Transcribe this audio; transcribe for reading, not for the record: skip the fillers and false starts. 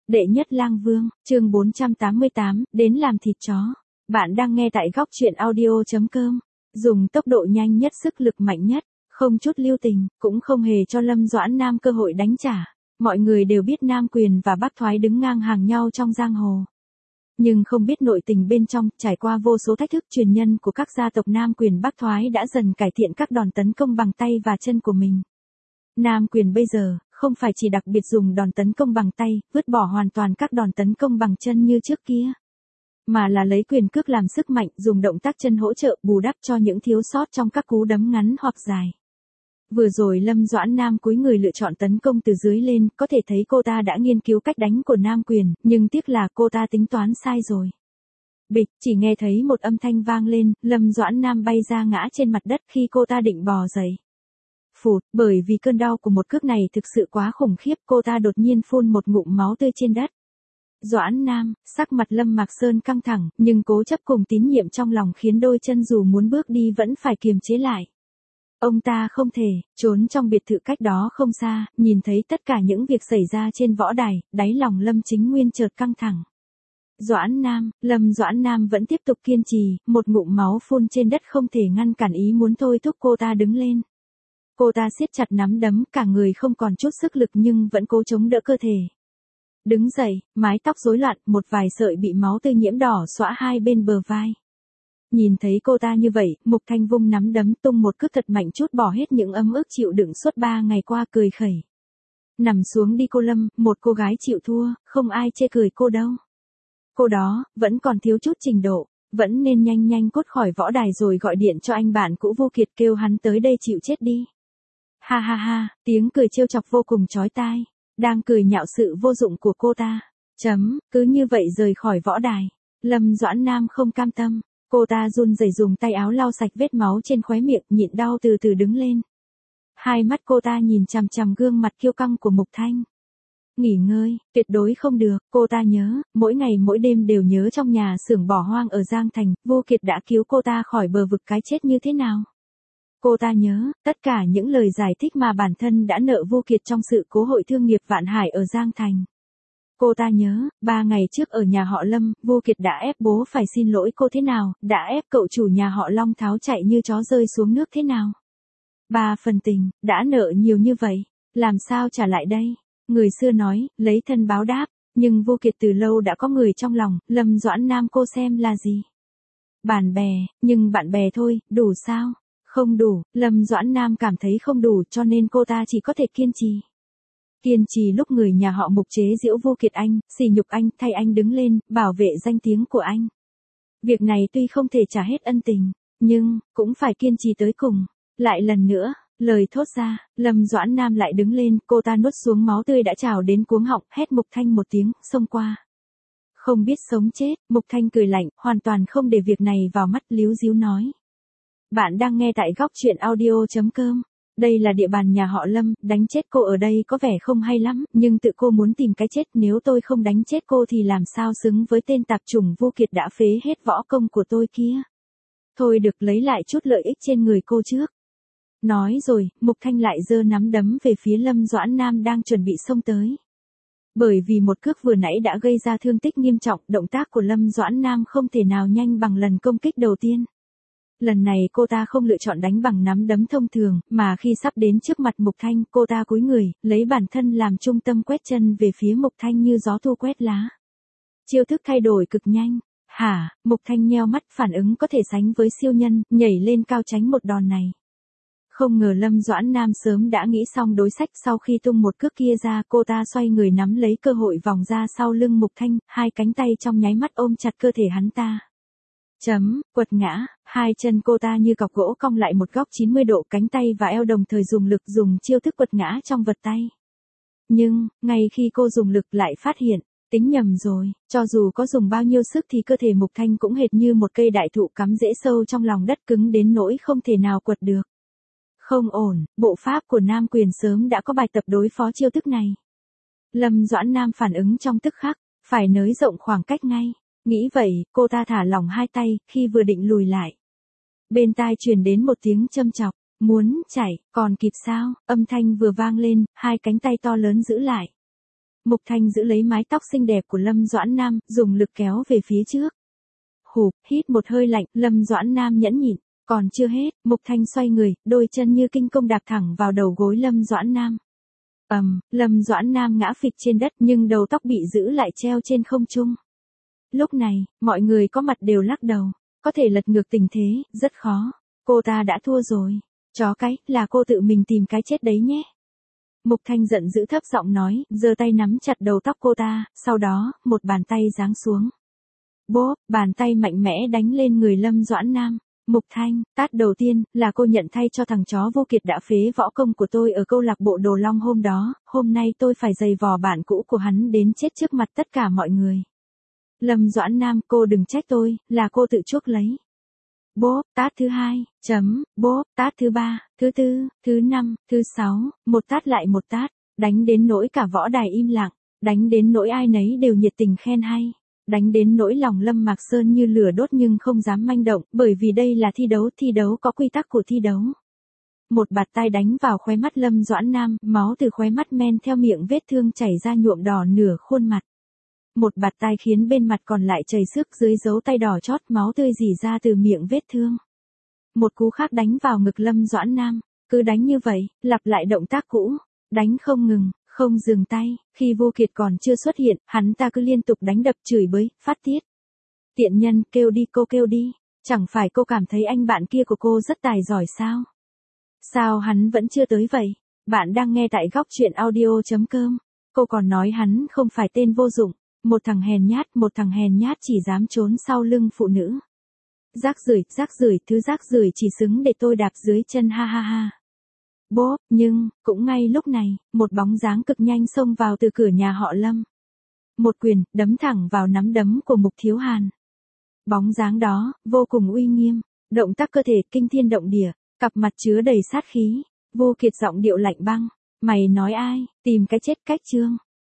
Đệ nhất lang vương, chương 488, đến làm thịt chó. Bạn đang nghe tại góc truyện audio.com. Dùng tốc độ nhanh nhất, sức lực mạnh nhất, không chút lưu tình, cũng không hề cho Lâm Doãn Nam cơ hội đánh trả. Mọi người đều biết Nam Quyền và Bác Thoái đứng ngang hàng nhau trong giang hồ. Nhưng không biết nội tình bên trong, trải qua vô số thách thức, truyền nhân của các gia tộc Nam Quyền Bác Thoái đã dần cải thiện các đòn tấn công bằng tay và chân của mình. Nam Quyền bây giờ, không phải chỉ đặc biệt dùng đòn tấn công bằng tay, vứt bỏ hoàn toàn các đòn tấn công bằng chân như trước kia. Mà là lấy quyền cước làm sức mạnh, dùng động tác chân hỗ trợ bù đắp cho những thiếu sót trong các cú đấm ngắn hoặc dài. Vừa rồi Lâm Doãn Nam cúi người lựa chọn tấn công từ dưới lên, có thể thấy cô ta đã nghiên cứu cách đánh của Nam Quyền, nhưng tiếc là cô ta tính toán sai rồi. Bịch, chỉ nghe thấy một âm thanh vang lên, Lâm Doãn Nam bay ra ngã trên mặt đất khi cô ta định bò dậy. Phụt, bởi vì cơn đau của một cước này thực sự quá khủng khiếp, cô ta đột nhiên phun một ngụm máu tươi trên đất. Doãn Nam, sắc mặt Lâm Mạc Sơn căng thẳng, nhưng cố chấp cùng tín nhiệm trong lòng khiến đôi chân dù muốn bước đi vẫn phải kiềm chế lại. Ông ta không thể trốn trong biệt thự cách đó không xa, nhìn thấy tất cả những việc xảy ra trên võ đài, đáy lòng Lâm Chính Nguyên chợt căng thẳng. Doãn Nam, Lâm Doãn Nam vẫn tiếp tục kiên trì, một ngụm máu phun trên đất không thể ngăn cản ý muốn thôi thúc cô ta đứng lên. Cô ta siết chặt nắm đấm, cả người không còn chút sức lực nhưng vẫn cố chống đỡ cơ thể. Đứng dậy, mái tóc rối loạn, một vài sợi bị máu tươi nhiễm đỏ xõa hai bên bờ vai. Nhìn thấy cô ta như vậy, Mục Thanh vung nắm đấm tung một cước thật mạnh trút bỏ hết những ấm ức chịu đựng suốt 3 ngày qua, cười khẩy. Nằm xuống đi cô Lâm, một cô gái chịu thua, không ai chê cười cô đâu. Cô đó, vẫn còn thiếu chút trình độ, vẫn nên nhanh nhanh cút khỏi võ đài rồi gọi điện cho anh bạn cũ Vu Kiệt kêu hắn tới đây chịu chết đi. Ha ha ha, tiếng cười trêu chọc vô cùng chói tai, đang cười nhạo sự vô dụng của cô ta. Cứ như vậy rời khỏi võ đài. Lâm Doãn Nam không cam tâm, cô ta run rẩy dùng tay áo lau sạch vết máu trên khóe miệng, nhịn đau từ từ đứng lên. Hai mắt cô ta nhìn chằm chằm gương mặt kiêu căng của Mục Thanh. Nghỉ ngơi, tuyệt đối không được, cô ta nhớ, mỗi ngày mỗi đêm đều nhớ trong nhà xưởng bỏ hoang ở Giang Thành, Vu Kiệt đã cứu cô ta khỏi bờ vực cái chết như thế nào. Cô ta nhớ, tất cả những lời giải thích mà bản thân đã nợ Vu Kiệt trong sự cố hội thương nghiệp Vạn Hải ở Giang Thành. Cô ta nhớ, 3 ngày trước ở nhà họ Lâm, Vu Kiệt đã ép bố phải xin lỗi cô thế nào, đã ép cậu chủ nhà họ Long tháo chạy như chó rơi xuống nước thế nào. 3 phần tình, đã nợ nhiều như vậy, làm sao trả lại đây? Người xưa nói, lấy thân báo đáp, nhưng Vu Kiệt từ lâu đã có người trong lòng, Lâm Doãn Nam cô xem là gì? Bạn bè, nhưng bạn bè thôi, đủ sao? Không đủ, Lâm Doãn Nam cảm thấy không đủ cho nên cô ta chỉ có thể kiên trì. Kiên trì lúc người nhà họ Mục chế giễu Vu Kiệt anh, sỉ nhục anh, thay anh đứng lên, bảo vệ danh tiếng của anh. Việc này tuy không thể trả hết ân tình, nhưng, cũng phải kiên trì tới cùng. Lại lần nữa, lời thốt ra, Lâm Doãn Nam lại đứng lên, cô ta nuốt xuống máu tươi đã trào đến cuống họng, hét Mục Thanh một tiếng, xông qua. Không biết sống chết, Mục Thanh cười lạnh, hoàn toàn không để việc này vào mắt, líu díu nói. Bạn đang nghe tại góc truyện audio.com. Đây là địa bàn nhà họ Lâm, đánh chết cô ở đây có vẻ không hay lắm, nhưng tự cô muốn tìm cái chết, nếu tôi không đánh chết cô thì làm sao xứng với tên tạp chủng Vu Kiệt đã phế hết võ công của tôi kia. Thôi được, lấy lại chút lợi ích trên người cô trước. Nói rồi, Mục Thanh lại giơ nắm đấm về phía Lâm Doãn Nam đang chuẩn bị xông tới. Bởi vì một cước vừa nãy đã gây ra thương tích nghiêm trọng, động tác của Lâm Doãn Nam không thể nào nhanh bằng lần công kích đầu tiên. Lần này cô ta không lựa chọn đánh bằng nắm đấm thông thường, mà khi sắp đến trước mặt Mục Thanh, cô ta cúi người, lấy bản thân làm trung tâm quét chân về phía Mục Thanh như gió thu quét lá. Chiêu thức thay đổi cực nhanh. Hả, Mục Thanh nheo mắt, phản ứng có thể sánh với siêu nhân, nhảy lên cao tránh một đòn này. Không ngờ Lâm Doãn Nam sớm đã nghĩ xong đối sách, sau khi tung một cước kia ra, cô ta xoay người nắm lấy cơ hội vòng ra sau lưng Mục Thanh, hai cánh tay trong nháy mắt ôm chặt cơ thể hắn ta. Quật ngã, hai chân cô ta như cọc gỗ cong lại một góc 90 độ, cánh tay và eo đồng thời dùng lực, dùng chiêu thức quật ngã trong vật tay. Nhưng, ngay khi cô dùng lực lại phát hiện, tính nhầm rồi, cho dù có dùng bao nhiêu sức thì cơ thể Mục Thanh cũng hệt như một cây đại thụ cắm rễ sâu trong lòng đất, cứng đến nỗi không thể nào quật được. Không ổn, bộ pháp của Nam Quyền sớm đã có bài tập đối phó chiêu thức này. Lâm Doãn Nam phản ứng trong tức khắc, phải nới rộng khoảng cách ngay. Nghĩ vậy, cô ta thả lỏng hai tay, khi vừa định lùi lại. Bên tai truyền đến một tiếng châm chọc, muốn chạy, còn kịp sao, âm thanh vừa vang lên, hai cánh tay to lớn giữ lại. Mục Thanh giữ lấy mái tóc xinh đẹp của Lâm Doãn Nam, dùng lực kéo về phía trước. Hụp, hít một hơi lạnh, Lâm Doãn Nam nhẫn nhịn, còn chưa hết, Mục Thanh xoay người, đôi chân như kinh công đạp thẳng vào đầu gối Lâm Doãn Nam. Lâm Doãn Nam ngã phịch trên đất nhưng đầu tóc bị giữ lại treo trên không trung. Lúc này, mọi người có mặt đều lắc đầu, có thể lật ngược tình thế, rất khó. Cô ta đã thua rồi. Chó cái, là cô tự mình tìm cái chết đấy nhé. Mục Thanh giận dữ thấp giọng nói, giơ tay nắm chặt đầu tóc cô ta, sau đó, một bàn tay giáng xuống. Bốp, bàn tay mạnh mẽ đánh lên người Lâm Doãn Nam. Mục Thanh, tát đầu tiên, là cô nhận thay cho thằng chó Vô Kiệt đã phế võ công của tôi ở câu lạc bộ Đồ Long hôm đó, hôm nay tôi phải giày vò bạn cũ của hắn đến chết trước mặt tất cả mọi người. Lâm Doãn Nam, cô đừng trách tôi, là cô tự chuốc lấy. Bốp, tát thứ 2, bốp, tát thứ 3, thứ 4, thứ 5, thứ 6, một tát lại một tát, đánh đến nỗi cả võ đài im lặng, đánh đến nỗi ai nấy đều nhiệt tình khen hay, đánh đến nỗi lòng Lâm Mạc Sơn như lửa đốt nhưng không dám manh động, bởi vì đây là thi đấu có quy tắc của thi đấu. Một bạt tai đánh vào khóe mắt Lâm Doãn Nam, máu từ khóe mắt men theo miệng vết thương chảy ra nhuộm đỏ nửa khuôn mặt. Một bạt tai khiến bên mặt còn lại chảy xước dưới dấu tay đỏ chót, máu tươi rỉ ra từ miệng vết thương. Một cú khác đánh vào ngực Lâm Doãn Nam, cứ đánh như vậy, lặp lại động tác cũ, đánh không ngừng, không dừng tay, khi Vô Kiệt còn chưa xuất hiện, hắn ta cứ liên tục đánh đập chửi bới, phát tiết. Tiện nhân, kêu đi cô kêu đi, chẳng phải cô cảm thấy anh bạn kia của cô rất tài giỏi sao? Sao hắn vẫn chưa tới vậy? Bạn đang nghe tại góc truyện audio.com. Cô còn nói hắn không phải tên vô dụng. Một thằng hèn nhát chỉ dám trốn sau lưng phụ nữ. Rác rưởi, thứ rác rưởi chỉ xứng để tôi đạp dưới chân, ha ha ha. Bốp, nhưng, cũng ngay lúc này, một bóng dáng cực nhanh xông vào từ cửa nhà họ Lâm. Một quyền, đấm thẳng vào nắm đấm của Mục Thiếu Hàn. Bóng dáng đó, vô cùng uy nghiêm, động tác cơ thể kinh thiên động địa, cặp mặt chứa đầy sát khí. Vô Kiệt giọng điệu lạnh băng, mày nói ai, tìm cái chết cách chương.